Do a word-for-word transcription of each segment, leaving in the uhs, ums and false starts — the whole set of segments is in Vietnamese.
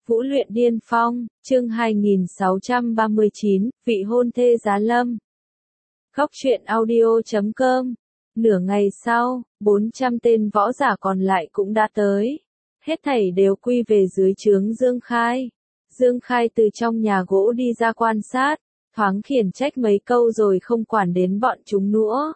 Vũ luyện điên phong, chương hai nghìn sáu trăm ba mươi chín, vị hôn thê giá lâm. Góc truyện audio chấm com. Nửa ngày sau, bốn trăm tên võ giả còn lại cũng đã tới. Hết thảy đều quy về dưới trướng Dương Khai. Dương Khai từ trong nhà gỗ đi ra quan sát, thoáng khiển trách mấy câu rồi không quản đến bọn chúng nữa.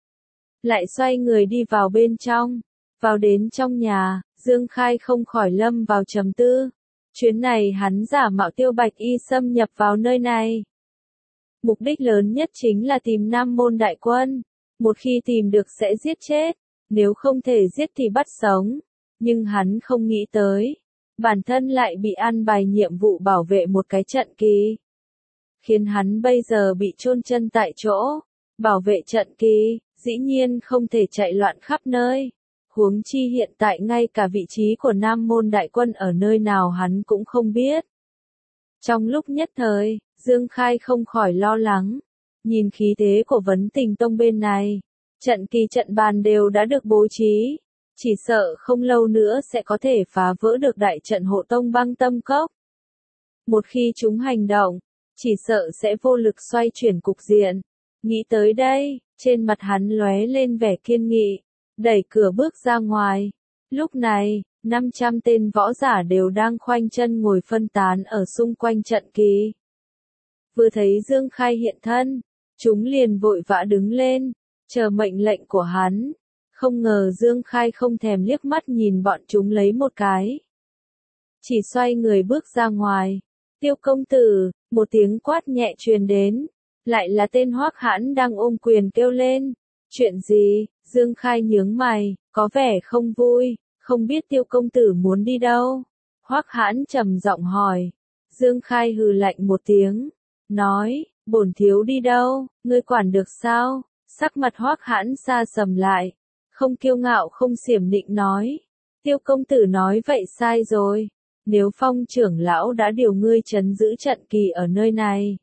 Lại xoay người đi vào bên trong. Vào đến trong nhà, Dương Khai không khỏi lâm vào trầm tư. Chuyến này hắn giả mạo Tiêu Bạch Y xâm nhập vào nơi này. Mục đích lớn nhất chính là tìm Nam Môn đại quân. Một khi tìm được sẽ giết chết, nếu không thể giết thì bắt sống. Nhưng hắn không nghĩ tới, bản thân lại bị an bài nhiệm vụ bảo vệ một cái trận kỳ. Khiến hắn bây giờ bị chôn chân tại chỗ. Bảo vệ trận kỳ, dĩ nhiên không thể chạy loạn khắp nơi. Huống chi hiện tại ngay cả vị trí của Nam Môn đại quân ở nơi nào hắn cũng không biết. Trong lúc nhất thời, Dương Khai không khỏi lo lắng. Nhìn khí thế của Vấn Tình Tông bên này, trận kỳ trận bàn đều đã được bố trí. Chỉ sợ không lâu nữa sẽ có thể phá vỡ được đại trận hộ tông Băng Tâm Cốc. Một khi chúng hành động, chỉ sợ sẽ vô lực xoay chuyển cục diện. Nghĩ tới đây, trên mặt hắn lóe lên vẻ kiên nghị. Đẩy cửa bước ra ngoài. Lúc này, năm trăm tên võ giả đều đang khoanh chân ngồi phân tán ở xung quanh trận kỳ. Vừa thấy Dương Khai hiện thân, chúng liền vội vã đứng lên, chờ mệnh lệnh của hắn. Không ngờ Dương Khai không thèm liếc mắt nhìn bọn chúng lấy một cái. Chỉ xoay người bước ra ngoài. Tiêu công tử, một tiếng quát nhẹ truyền đến. Lại là tên Hoắc Hãn đang ôm quyền kêu lên. Chuyện gì? Dương Khai nhướng mày, có vẻ không vui, không biết Tiêu công tử muốn đi đâu. Hoắc Hãn trầm giọng hỏi. Dương Khai hừ lạnh một tiếng, nói, bổn thiếu đi đâu, ngươi quản được sao? Sắc mặt Hoắc Hãn sa sầm lại, không kiêu ngạo không xiểm nịnh nói. Tiêu công tử nói vậy sai rồi, nếu Phong trưởng lão đã điều ngươi trấn giữ trận kỳ ở nơi này,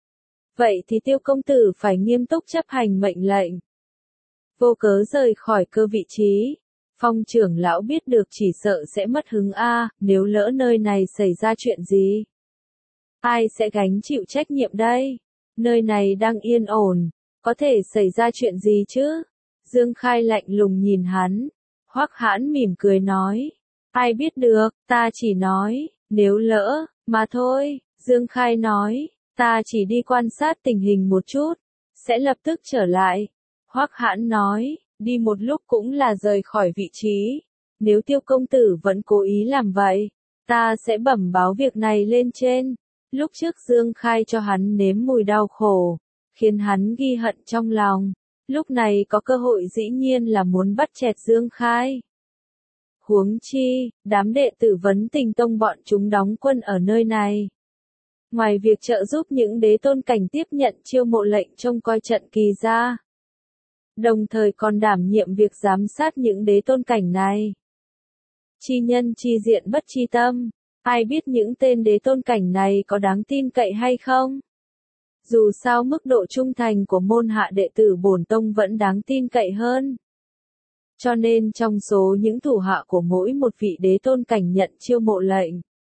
vậy thì Tiêu công tử phải nghiêm túc chấp hành mệnh lệnh. Vô cớ rời khỏi cơ vị trí. Phong trưởng lão biết được chỉ sợ sẽ mất hứng a, nếu lỡ nơi này xảy ra chuyện gì, ai sẽ gánh chịu trách nhiệm đây? Nơi này đang yên ổn, có thể xảy ra chuyện gì chứ? Dương Khai lạnh lùng nhìn hắn. Hoắc Hãn mỉm cười nói, ai biết được, ta chỉ nói, nếu lỡ, mà thôi. Dương Khai nói, ta chỉ đi quan sát tình hình một chút, sẽ lập tức trở lại. Hoắc Hãn nói, đi một lúc cũng là rời khỏi vị trí. Nếu Tiêu công tử vẫn cố ý làm vậy, ta sẽ bẩm báo việc này lên trên. Lúc trước Dương Khai cho hắn nếm mùi đau khổ, khiến hắn ghi hận trong lòng. Lúc này có cơ hội dĩ nhiên là muốn bắt chẹt Dương Khai. Huống chi, đám đệ tử Vấn Tình Tông bọn chúng đóng quân ở nơi này. Ngoài việc trợ giúp những đế tôn cảnh tiếp nhận chiêu mộ lệnh trông coi trận kỳ ra, đồng thời còn đảm nhiệm việc giám sát những đế tôn cảnh này. Chi nhân chi diện bất chi tâm, ai biết những tên đế tôn cảnh này có đáng tin cậy hay không? Dù sao mức độ trung thành của môn hạ đệ tử bổn tông vẫn đáng tin cậy hơn. Cho nên trong số những thủ hạ của mỗi một vị đế tôn cảnh nhận chiêu mộ lệnh,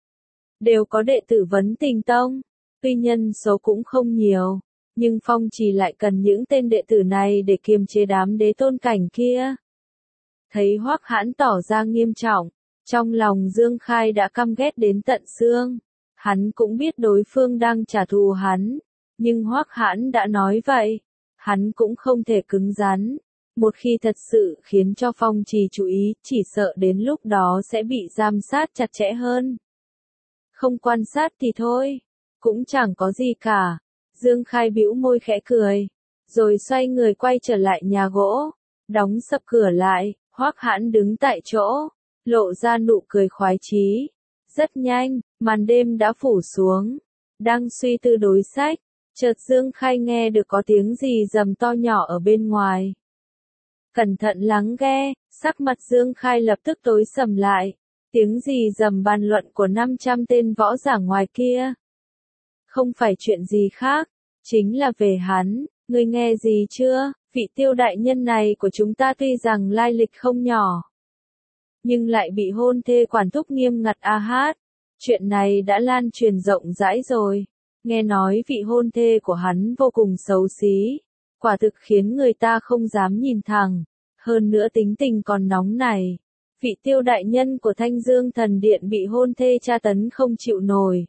đều có đệ tử Vấn Tình Tông. Tuy nhân số cũng không nhiều, nhưng Phong Trì lại cần những tên đệ tử này để kiềm chế đám đế tôn cảnh kia. Thấy Hoắc Hãn tỏ ra nghiêm trọng, trong lòng Dương Khai đã căm ghét đến tận xương. Hắn cũng biết đối phương đang trả thù hắn, nhưng Hoắc Hãn đã nói vậy, hắn cũng không thể cứng rắn. Một khi thật sự khiến cho Phong Trì chú ý, chỉ sợ đến lúc đó sẽ bị giám sát chặt chẽ hơn. Không quan sát thì thôi, cũng chẳng có gì cả. Dương Khai bĩu môi khẽ cười, rồi xoay người quay trở lại nhà gỗ, đóng sập cửa lại. Hoắc Hãn đứng tại chỗ, lộ ra nụ cười khoái chí. Rất nhanh, màn đêm đã phủ xuống. Đang suy tư đối sách, chợt Dương Khai nghe được có tiếng gì rầm to nhỏ ở bên ngoài. Cẩn thận lắng nghe, sắc mặt Dương Khai lập tức tối sầm lại. Tiếng gì rầm bàn luận của năm trăm tên võ giả ngoài kia. Không phải chuyện gì khác, chính là về hắn. Ngươi nghe gì chưa? Vị Tiêu đại nhân này của chúng ta tuy rằng lai lịch không nhỏ, nhưng lại bị hôn thê quản thúc nghiêm ngặt a hát. Chuyện này đã lan truyền rộng rãi rồi. Nghe nói vị hôn thê của hắn vô cùng xấu xí. Quả thực khiến người ta không dám nhìn thẳng. Hơn nữa tính tình còn nóng này. Vị Tiêu đại nhân của Thanh Dương Thần Điện bị hôn thê tra tấn không chịu nổi.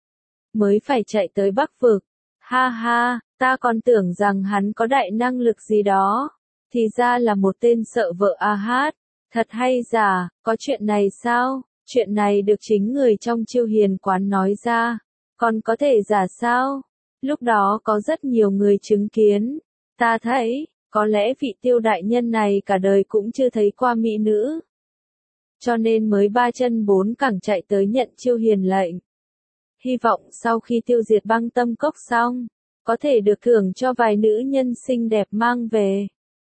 Mới phải chạy tới Bắc Vực. Ha ha, ta còn tưởng rằng hắn có đại năng lực gì đó. Thì ra là một tên sợ vợ A Hát. Thật hay giả, có chuyện này sao? Chuyện này được chính người trong Chiêu Hiền quán nói ra. Còn có thể giả sao? Lúc đó có rất nhiều người chứng kiến. Ta thấy, có lẽ vị Tiêu đại nhân này cả đời cũng chưa thấy qua mỹ nữ. Cho nên mới ba chân bốn cẳng chạy tới nhận Chiêu Hiền lệnh. Hy vọng sau khi tiêu diệt Băng Tâm Cốc xong, có thể được thưởng cho vài nữ nhân xinh đẹp mang về.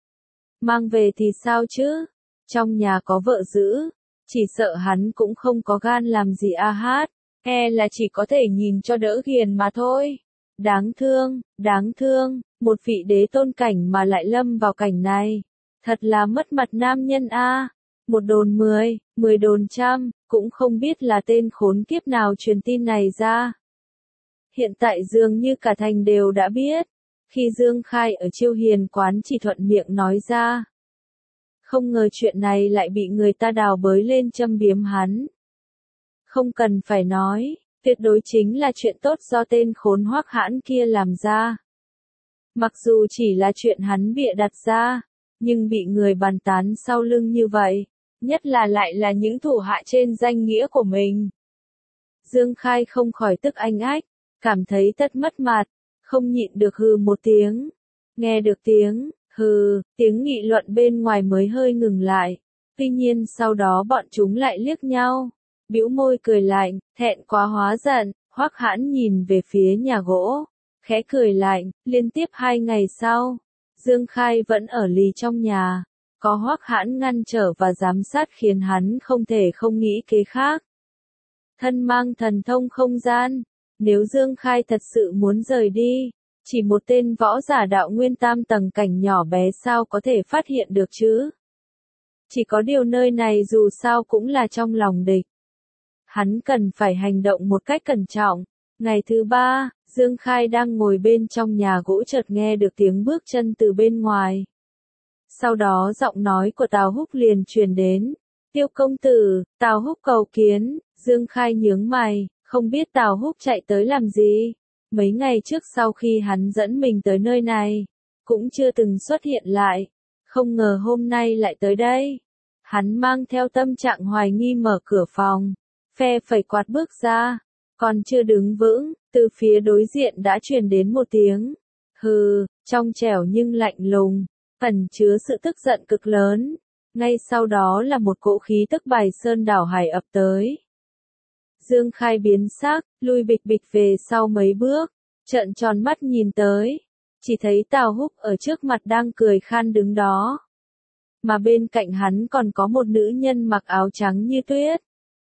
Mang về thì sao chứ? Trong nhà có vợ giữ, chỉ sợ hắn cũng không có gan làm gì A Hát, e là chỉ có thể nhìn cho đỡ ghiền mà thôi. Đáng thương, đáng thương, một vị đế tôn cảnh mà lại lâm vào cảnh này. Thật là mất mặt nam nhân a. Một đồn mười, mười đồn trăm, cũng không biết là tên khốn kiếp nào truyền tin này ra. Hiện tại dường như cả thành đều đã biết. Khi Dương Khai ở Chiêu Hiền quán chỉ thuận miệng nói ra. Không ngờ chuyện này lại bị người ta đào bới lên châm biếm hắn. Không cần phải nói, tuyệt đối chính là chuyện tốt do tên khốn Hoắc Hãn kia làm ra. Mặc dù chỉ là chuyện hắn bịa đặt ra, nhưng bị người bàn tán sau lưng như vậy, nhất là lại là những thủ hạ trên danh nghĩa của mình. Dương Khai không khỏi tức anh ách, cảm thấy tất mất mặt, không nhịn được hừ một tiếng. Nghe được tiếng hừ, tiếng nghị luận bên ngoài mới hơi ngừng lại. Tuy nhiên sau đó bọn chúng lại liếc nhau, bĩu môi cười lạnh, thẹn quá hóa giận. Hoắc Hãn nhìn về phía nhà gỗ, khẽ cười lạnh. Liên tiếp hai ngày sau, Dương Khai vẫn ở lì trong nhà, có Hoắc Hãn ngăn trở và giám sát khiến hắn không thể không nghĩ kế khác. Thân mang thần thông không gian, nếu Dương Khai thật sự muốn rời đi, chỉ một tên võ giả đạo nguyên tam tầng cảnh nhỏ bé sao có thể phát hiện được chứ? Chỉ có điều nơi này dù sao cũng là trong lòng địch. Hắn cần phải hành động một cách cẩn trọng. Ngày thứ ba, Dương Khai đang ngồi bên trong nhà gỗ chợt nghe được tiếng bước chân từ bên ngoài. Sau đó giọng nói của Tào Húc liền truyền đến. Tiêu công tử, Tào Húc cầu kiến. Dương Khai nhướng mày, không biết Tào Húc chạy tới làm gì. Mấy ngày trước sau khi hắn dẫn mình tới nơi này, cũng chưa từng xuất hiện lại. Không ngờ hôm nay lại tới đây. Hắn mang theo tâm trạng hoài nghi mở cửa phòng, phe phẩy quạt bước ra. Còn chưa đứng vững, từ phía đối diện đã truyền đến một tiếng hừ, trong trẻo nhưng lạnh lùng, ẩn chứa sự tức giận cực lớn. Ngay sau đó là một cỗ khí tức bài sơn đảo hải ập tới. Dương Khai biến sắc, lui bịch bịch về sau mấy bước, trợn tròn mắt nhìn tới, chỉ thấy Tào Húc ở trước mặt đang cười khan đứng đó. Mà bên cạnh hắn còn có một nữ nhân mặc áo trắng như tuyết.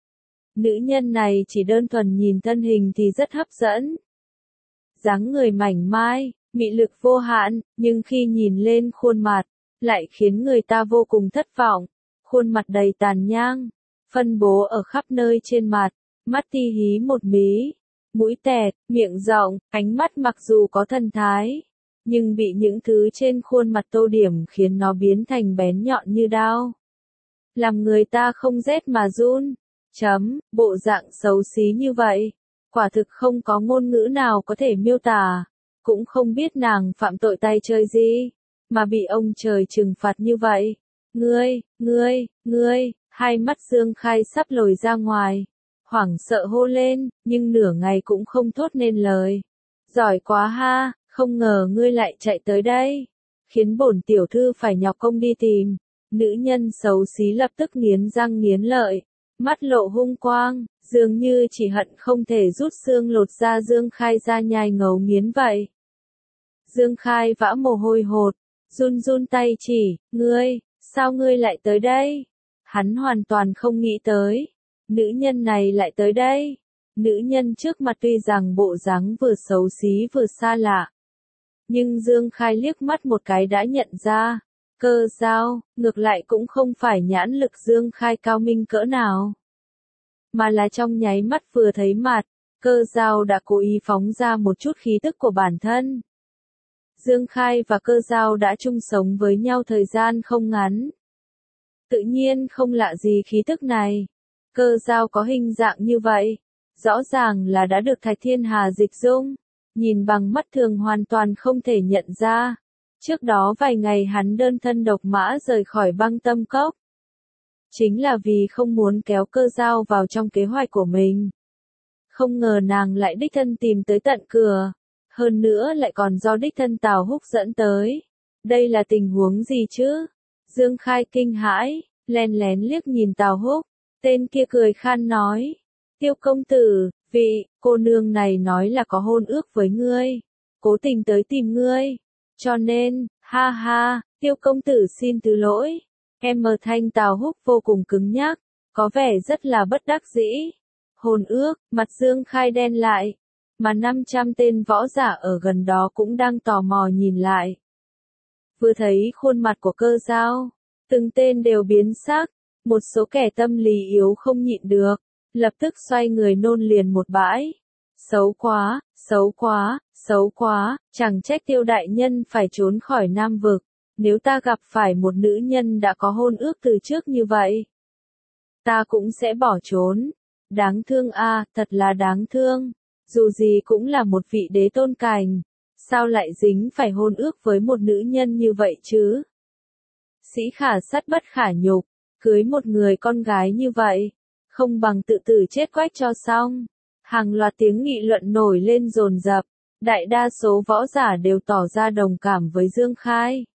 Nữ nhân này chỉ đơn thuần nhìn thân hình thì rất hấp dẫn. Dáng người mảnh mai, mị lực vô hạn, nhưng khi nhìn lên khuôn mặt, lại khiến người ta vô cùng thất vọng. Khuôn mặt đầy tàn nhang, phân bố ở khắp nơi trên mặt, mắt ti hí một mí, mũi tẹt, miệng rộng, ánh mắt mặc dù có thần thái, nhưng bị những thứ trên khuôn mặt tô điểm khiến nó biến thành bén nhọn như đao. Làm người ta không rét mà run. Chấm, bộ dạng xấu xí như vậy, quả thực không có ngôn ngữ nào có thể miêu tả, cũng không biết nàng phạm tội tay chơi gì, mà bị ông trời trừng phạt như vậy. Ngươi, ngươi, ngươi, hai mắt Dương Khai sắp lồi ra ngoài, hoảng sợ hô lên, nhưng nửa ngày cũng không thốt nên lời. Giỏi quá ha, không ngờ ngươi lại chạy tới đây, khiến bổn tiểu thư phải nhọc công đi tìm. Nữ nhân xấu xí lập tức nghiến răng nghiến lợi, mắt lộ hung quang, dường như chỉ hận không thể rút xương lột da Dương Khai ra nhai ngấu nghiến vậy. Dương Khai vã mồ hôi hột, run run tay chỉ, ngươi, sao ngươi lại tới đây? Hắn hoàn toàn không nghĩ tới, nữ nhân này lại tới đây. Nữ nhân trước mặt tuy rằng bộ dáng vừa xấu xí vừa xa lạ, nhưng Dương Khai liếc mắt một cái đã nhận ra. Cơ giao, ngược lại cũng không phải nhãn lực Dương Khai cao minh cỡ nào. mà là trong nháy mắt vừa thấy mặt, Cơ Dao đã cố ý phóng ra một chút khí tức của bản thân. Dương Khai và Cơ Dao đã chung sống với nhau thời gian không ngắn. Tự nhiên không lạ gì khí tức này. Cơ Dao có hình dạng như vậy, rõ ràng là đã được Thạch Thiên Hà dịch dung, nhìn bằng mắt thường hoàn toàn không thể nhận ra. Trước đó vài ngày hắn đơn thân độc mã rời khỏi Băng Tâm Cốc. Chính là vì không muốn kéo Cơ Dao vào trong kế hoạch của mình. Không ngờ nàng lại đích thân tìm tới tận cửa. Hơn nữa lại còn do đích thân Tào Húc dẫn tới. Đây là tình huống gì chứ? Dương Khai kinh hãi, lén lén liếc nhìn Tào Húc. Tên kia cười khan nói. Tiêu công tử, vị, cô nương này nói là có hôn ước với ngươi. Cố tình tới tìm ngươi. Cho nên, ha ha, Tiêu công tử xin thứ lỗi. Em mờ thanh Tào Húc vô cùng cứng nhắc, có vẻ rất là bất đắc dĩ. Hôn ước, mặt Dương Khai đen lại. Mà năm trăm tên võ giả ở gần đó cũng đang tò mò nhìn lại. Vừa thấy khuôn mặt của Cơ Dao, từng tên đều biến sắc, một số kẻ tâm lý yếu không nhịn được, lập tức xoay người nôn liền một bãi. Xấu quá, xấu quá, xấu quá, chẳng trách Tiêu đại nhân phải trốn khỏi Nam Vực, nếu ta gặp phải một nữ nhân đã có hôn ước từ trước như vậy, ta cũng sẽ bỏ trốn. Đáng thương a, thật là đáng thương. Dù gì cũng là một vị đế tôn cảnh, sao lại dính phải hôn ước với một nữ nhân như vậy chứ? Sĩ khả sắt bất khả nhục, cưới một người con gái như vậy, không bằng tự tử chết quách cho xong. Hàng loạt tiếng nghị luận nổi lên dồn dập, đại đa số võ giả đều tỏ ra đồng cảm với Dương Khai.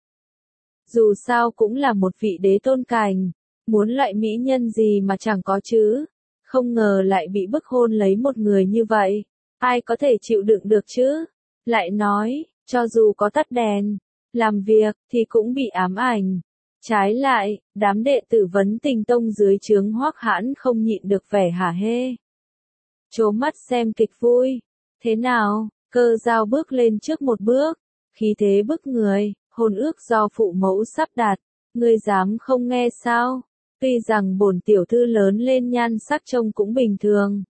Dù sao cũng là một vị đế tôn cảnh, muốn loại mỹ nhân gì mà chẳng có chứ, không ngờ lại bị bức hôn lấy một người như vậy. Ai có thể chịu đựng được chứ? Lại nói, cho dù có tắt đèn, làm việc, thì cũng bị ám ảnh. Trái lại, đám đệ tử Vấn Tình Tông dưới trướng Hoắc Hãn không nhịn được vẻ hả hê. Trố mắt xem kịch vui. Thế nào? Cơ Dao bước lên trước một bước, khí thế bức người, hôn ước do phụ mẫu sắp đặt, ngươi dám không nghe sao? Tuy rằng bổn tiểu thư lớn lên nhan sắc trông cũng bình thường,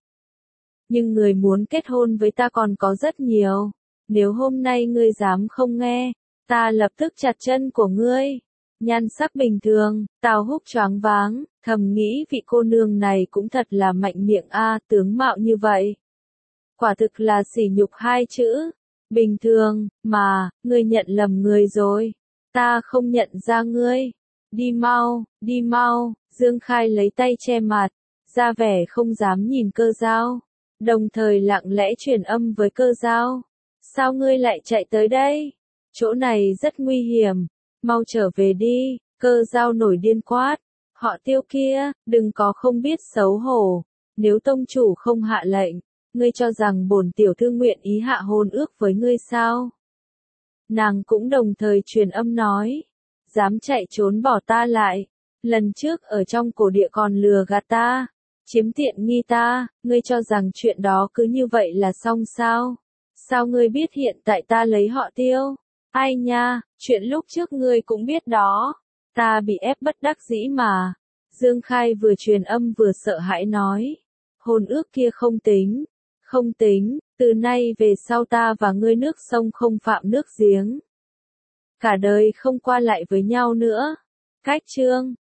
nhưng người muốn kết hôn với ta còn có rất nhiều. Nếu hôm nay ngươi dám không nghe, ta lập tức chặt chân của ngươi. Nhan sắc bình thường, Tào Húc choáng váng, thầm nghĩ vị cô nương này cũng thật là mạnh miệng a, tướng mạo như vậy. Quả thực là sỉ nhục hai chữ. Bình thường, mà, ngươi nhận lầm người rồi. Ta không nhận ra ngươi. Đi mau, đi mau, Dương Khai lấy tay che mặt, ra vẻ không dám nhìn Cơ Dao. Đồng thời lặng lẽ truyền âm với Cơ Dao. Sao ngươi lại chạy tới đây? Chỗ này rất nguy hiểm. Mau trở về đi. Cơ Dao nổi điên quát. Họ Tiêu kia, đừng có không biết xấu hổ. Nếu tông chủ không hạ lệnh, ngươi cho rằng bổn tiểu thư nguyện ý hạ hôn ước với ngươi sao? Nàng cũng đồng thời truyền âm nói. Dám chạy trốn bỏ ta lại. Lần trước ở trong cổ địa còn lừa gạt ta. Chiếm tiện nghi ta, ngươi cho rằng chuyện đó cứ như vậy là xong sao? Sao ngươi biết hiện tại ta lấy họ Tiêu? Ai nha, chuyện lúc trước ngươi cũng biết đó. Ta bị ép bất đắc dĩ mà. Dương Khai vừa truyền âm vừa sợ hãi nói. Hôn ước kia không tính. Không tính, từ nay về sau ta và ngươi nước sông không phạm nước giếng. Cả đời không qua lại với nhau nữa. Cách chương